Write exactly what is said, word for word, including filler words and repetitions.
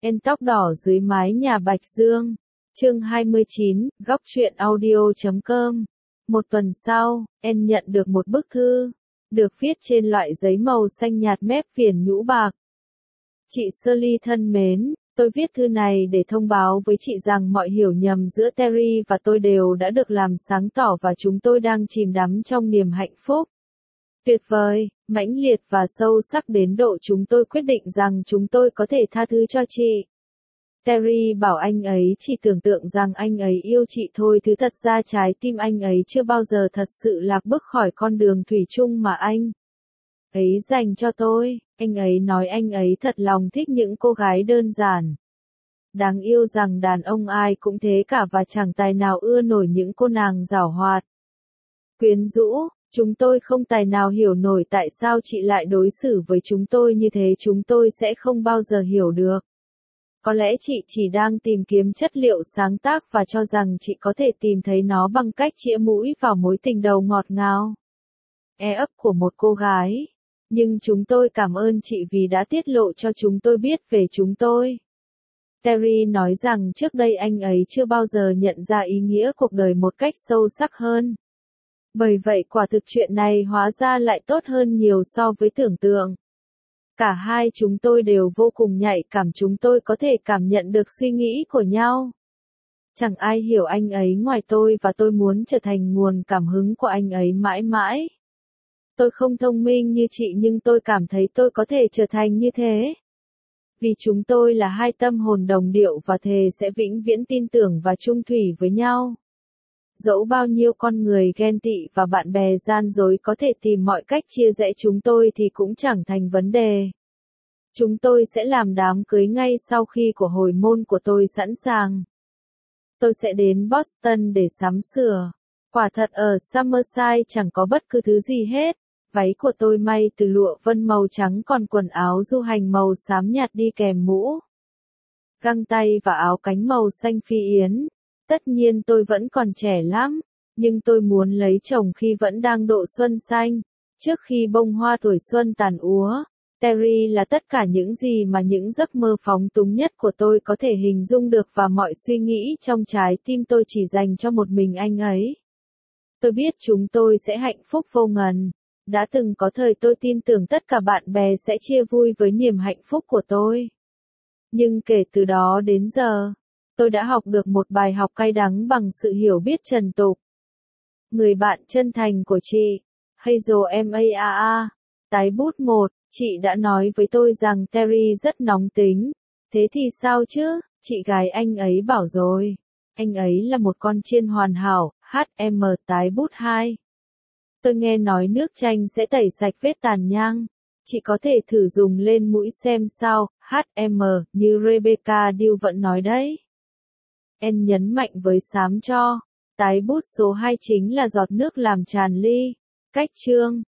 En tóc đỏ dưới mái nhà Bạch Dương. Chương hai mươi chín, góc truyện audio chấm com. Một tuần sau, En nhận được một bức thư, được viết trên loại giấy màu xanh nhạt mép viền nhũ bạc. Chị Shirley thân mến, tôi viết thư này để thông báo với chị rằng mọi hiểu nhầm giữa Terry và tôi đều đã được làm sáng tỏ và chúng tôi đang chìm đắm trong niềm hạnh phúc tuyệt vời, mãnh liệt và sâu sắc đến độ chúng tôi quyết định rằng chúng tôi có thể tha thứ cho chị. Terry bảo anh ấy chỉ tưởng tượng rằng anh ấy yêu chị thôi, thứ thật ra trái tim anh ấy chưa bao giờ thật sự lạc bước khỏi con đường thủy chung mà anh ấy dành cho tôi. Anh ấy nói anh ấy thật lòng thích những cô gái đơn giản, đáng yêu, rằng đàn ông ai cũng thế cả và chẳng tài nào ưa nổi những cô nàng giảo hoạt, quyến rũ. Chúng tôi không tài nào hiểu nổi tại sao chị lại đối xử với chúng tôi như thế, chúng tôi sẽ không bao giờ hiểu được. Có lẽ chị chỉ đang tìm kiếm chất liệu sáng tác và cho rằng chị có thể tìm thấy nó bằng cách chĩa mũi vào mối tình đầu ngọt ngào, e ấp của một cô gái. Nhưng chúng tôi cảm ơn chị vì đã tiết lộ cho chúng tôi biết về chúng tôi. Terry nói rằng trước đây anh ấy chưa bao giờ nhận ra ý nghĩa cuộc đời một cách sâu sắc hơn. Bởi vậy quả thực chuyện này hóa ra lại tốt hơn nhiều so với tưởng tượng. Cả hai chúng tôi đều vô cùng nhạy cảm, chúng tôi có thể cảm nhận được suy nghĩ của nhau. Chẳng ai hiểu anh ấy ngoài tôi và tôi muốn trở thành nguồn cảm hứng của anh ấy mãi mãi. Tôi không thông minh như chị nhưng tôi cảm thấy tôi có thể trở thành như thế. Vì chúng tôi là hai tâm hồn đồng điệu và thề sẽ vĩnh viễn tin tưởng và chung thủy với nhau. Dẫu bao nhiêu con người ghen tị và bạn bè gian dối có thể tìm mọi cách chia rẽ chúng tôi thì cũng chẳng thành vấn đề. Chúng tôi sẽ làm đám cưới ngay sau khi của hồi môn của tôi sẵn sàng. Tôi sẽ đến Boston để sắm sửa. Quả thật ở Summerside chẳng có bất cứ thứ gì hết. Váy của tôi may từ lụa vân màu trắng, còn quần áo du hành màu xám nhạt đi kèm mũ, găng tay và áo cánh màu xanh phi yến. Tất nhiên tôi vẫn còn trẻ lắm, nhưng tôi muốn lấy chồng khi vẫn đang độ xuân xanh, trước khi bông hoa tuổi xuân tàn úa. Terry là tất cả những gì mà những giấc mơ phóng túng nhất của tôi có thể hình dung được, và mọi suy nghĩ trong trái tim tôi chỉ dành cho một mình anh ấy. Tôi biết chúng tôi sẽ hạnh phúc vô ngần. Đã từng có thời tôi tin tưởng tất cả bạn bè sẽ chia vui với niềm hạnh phúc của tôi. Nhưng kể từ đó đến giờ, tôi đã học được một bài học cay đắng bằng sự hiểu biết trần tục. Người bạn chân thành của chị, Hazel Maa. Tái bút một, chị đã nói với tôi rằng Terry rất nóng tính. Thế thì sao chứ, chị gái anh ấy bảo rồi. Anh ấy là một con chiên hoàn hảo. hát em tái bút hai. Tôi nghe nói nước chanh sẽ tẩy sạch vết tàn nhang. Chị có thể thử dùng lên mũi xem sao. hát em, như Rebecca Deal vẫn nói đấy. En nhấn mạnh với xám cho. Tái bút số hai chính là giọt nước làm tràn ly. Cách chương.